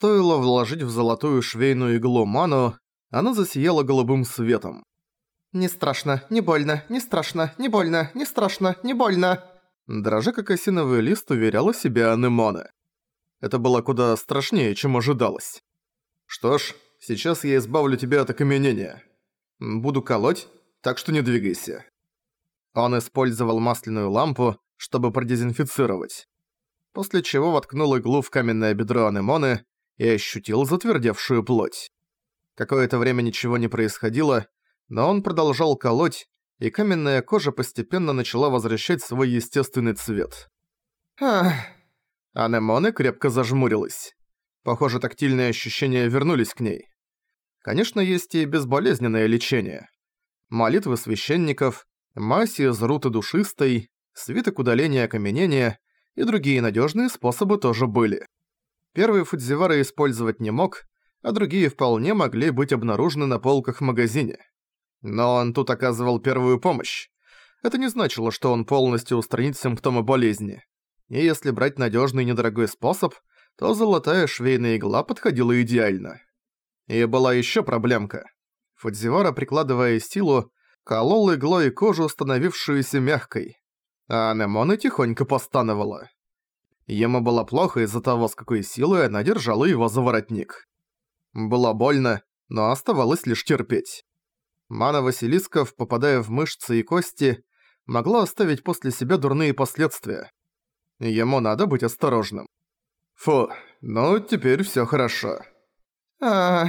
Стоило вложить в золотую швейную иглу ману, она засияла голубым светом. «Не страшно, не больно, не страшно, не больно, не страшно, не больно!» Дрожа как осиновый лист, уверяла себя Анемоне. Это было куда страшнее, чем ожидалось. «Что ж, сейчас я избавлю тебя от окаменения. Буду колоть, так что не двигайся». Он использовал масляную лампу, чтобы продезинфицировать. После чего воткнул иглу в каменное бедро Анемоны и ощутил затвердевшую плоть. Какое-то время ничего не происходило, но он продолжал колоть, и каменная кожа постепенно начала возвращать свой естественный цвет. «Ах!» Анемоне крепко зажмурилась. Похоже, тактильные ощущения вернулись к ней. Конечно, есть и безболезненное лечение. Молитвы священников, мазь из руты душистой, свиток удаления окаменения и другие надежные способы тоже были. Первый Фудзивара использовать не мог, а другие вполне могли быть обнаружены на полках в магазине. Но он тут оказывал первую помощь. Это не значило, что он полностью устранит симптомы болезни. И если брать надежный и недорогой способ, то золотая швейная игла подходила идеально. И была еще проблемка. Фудзивара, прикладывая силу, колол иглой кожу, становившуюся мягкой. А Анемоне тихонько постановала. Ему было плохо из-за того, с какой силой она держала его за воротник. Было больно, но оставалось лишь терпеть. Мана Василисков, попадая в мышцы и кости, могла оставить после себя дурные последствия. Ему надо быть осторожным. Фу, ну теперь всё хорошо. «Ах!»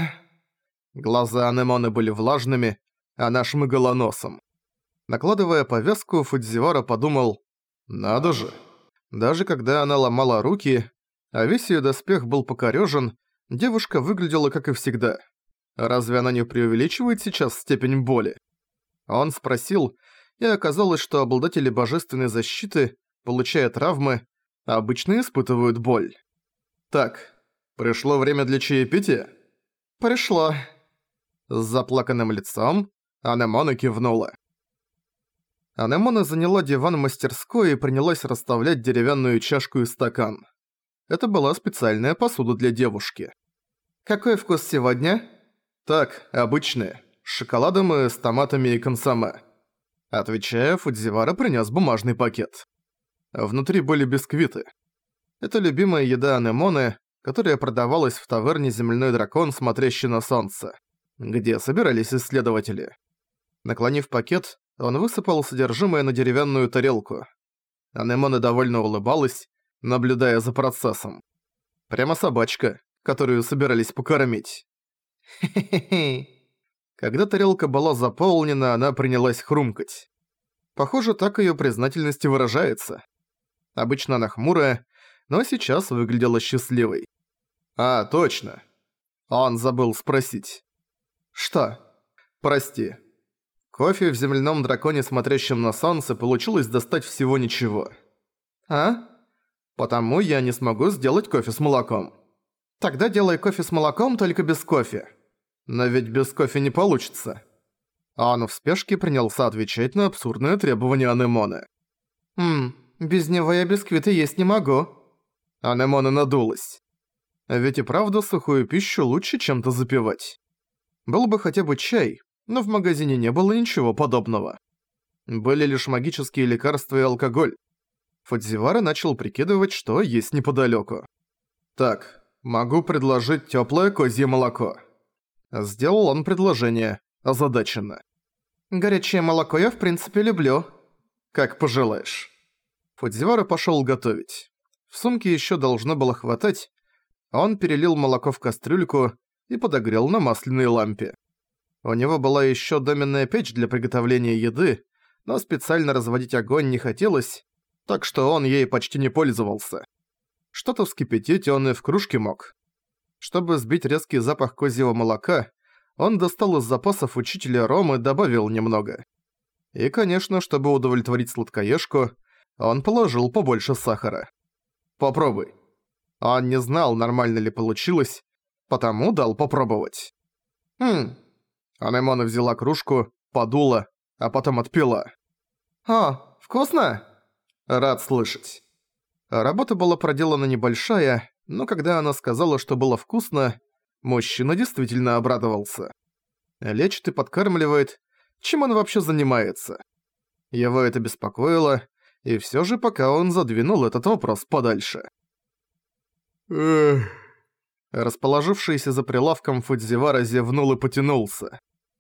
Глаза Анемоны были влажными, она шмыгала носом. Накладывая повязку, Фудзивара подумал: «Надо же». Даже когда она ломала руки, а весь её доспех был покорёжен, девушка выглядела как и всегда. Разве она не преувеличивает сейчас степень боли? Он спросил, и оказалось, что обладатели божественной защиты, получая травмы, обычно испытывают боль. «Так, пришло время для чаепития?» «Пришло». С заплаканным лицом Анемоне кивнула. Анемоне заняла диван в мастерской и принялась расставлять деревянную чашку и стакан. Это была специальная посуда для девушки. «Какой вкус сегодня?» «Так, обычные, с шоколадом и с томатами и консоме». Отвечая, Фудзивара принёс бумажный пакет. Внутри были бисквиты. Это любимая еда Анемоне, которая продавалась в таверне «Земляной дракон, смотрящий на солнце», где собирались исследователи. Наклонив пакет, он высыпал содержимое на деревянную тарелку. Анемоне довольно улыбалась, наблюдая за процессом. Прямо собачка, которую собирались покормить. «Хе-хе-хе». Когда тарелка была заполнена, она принялась хрумкать. Похоже, так её признательность и выражается. Обычно она хмурая, но сейчас выглядела счастливой. «А, точно!» Он забыл спросить. «Что?» «Прости. Кофе в земляном драконе, смотрящем на солнце, получилось достать всего ничего. «А? Потому я не смогу сделать кофе с молоком. Тогда делай кофе с молоком, только без кофе». Но ведь без кофе не получится». Он в спешке принялся отвечать на абсурдное требование Анемоне. Без него я бисквиты есть не могу». Анемоне надулась. Ведь и правда сухую пищу лучше чем-то запивать. Был бы хотя бы чай, но в магазине не было ничего подобного. Были лишь магические лекарства и алкоголь. Фудзивара начал прикидывать, что есть неподалёку. «Так, могу предложить тёплое козье молоко». Сделал он предложение, озадаченно. «Горячее молоко я в принципе люблю». «Как пожелаешь». Фудзивара пошёл готовить. В сумке ещё должно было хватать. Он перелил молоко в кастрюльку и подогрел на масляной лампе. У него была ещё доменная печь для приготовления еды, но специально разводить огонь не хотелось, так что он ей почти не пользовался. Что-то вскипятить он и в кружке мог. Чтобы сбить резкий запах козьего молока, он достал из запасов учителя ром и добавил немного. И, конечно, чтобы удовлетворить сладкоежку, он положил побольше сахара. «Попробуй». Он не знал, нормально ли получилось, потому дал попробовать. Анемоне взяла кружку, подула, а потом отпила. «О, вкусно?» Рад слышать. Работа была проделана небольшая, Но когда она сказала, что было вкусно, мужчина действительно обрадовался. Лечит и подкармливает. Чем он вообще занимается? Его это беспокоило, и всё же пока он задвинул этот вопрос подальше. Расположившийся за прилавком Фудзивара зевнул и потянулся.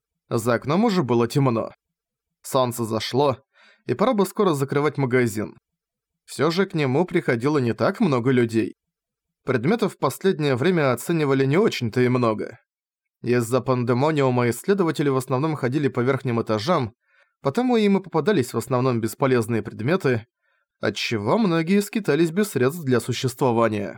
За окном уже было темно. Солнце зашло, и пора бы скоро закрывать магазин. Всё же к нему приходило не так много людей. Предметов в последнее время оценивали не очень-то и много. Из-за пандемониума исследователи в основном ходили по верхним этажам, потому им и попадались в основном бесполезные предметы, отчего многие скитались без средств для существования.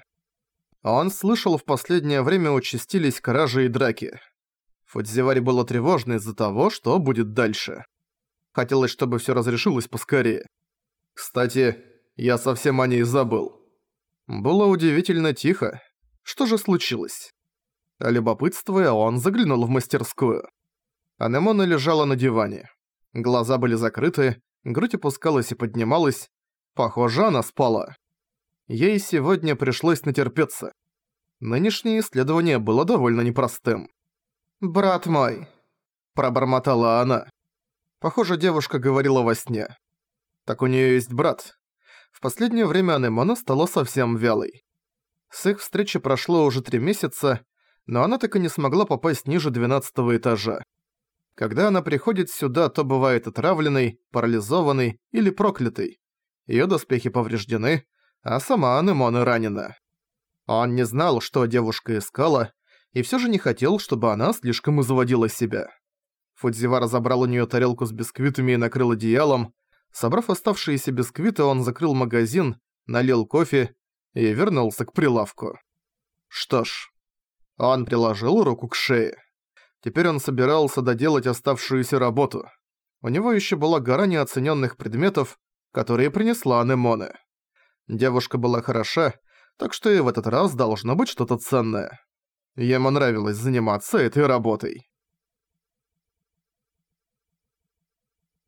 Он слышал, в последнее время участились кражи и драки. Фудзиваре было тревожно из-за того, что будет дальше. Хотелось, чтобы всё разрешилось поскорее. Кстати, я совсем о ней забыл. Было удивительно тихо. Что же случилось? Любопытствуя, он заглянул в мастерскую. Анемона лежала на диване. Глаза были закрыты, грудь опускалась и поднималась. Похоже, она спала. Ей сегодня пришлось натерпеться. Нынешнее исследование было довольно непростым. «Брат мой», – пробормотала она. Похоже, девушка говорила во сне. Так у неё есть брат. В последнее время Анемона стала совсем вялой. С их встречи прошло уже 3 месяца, но она так и не смогла попасть ниже 12-го этажа. Когда она приходит сюда, то бывает отравленной, парализованной или проклятой. Её доспехи повреждены, а сама Анемона ранена. Он не знал, что девушка искала, и всё же не хотел, чтобы она слишком изводила себя. Фудзивара забрал у неё тарелку с бисквитами и накрыл одеялом. Собрав оставшиеся бисквиты, он закрыл магазин, налил кофе и вернулся к прилавку. Что ж, он приложил руку к шее. Теперь он собирался доделать оставшуюся работу. У него ещё была гора неоценённых предметов, которые принесла Анемона. Девушка была хороша, так что и в этот раз должно быть что-то ценное. Ему нравилось заниматься этой работой.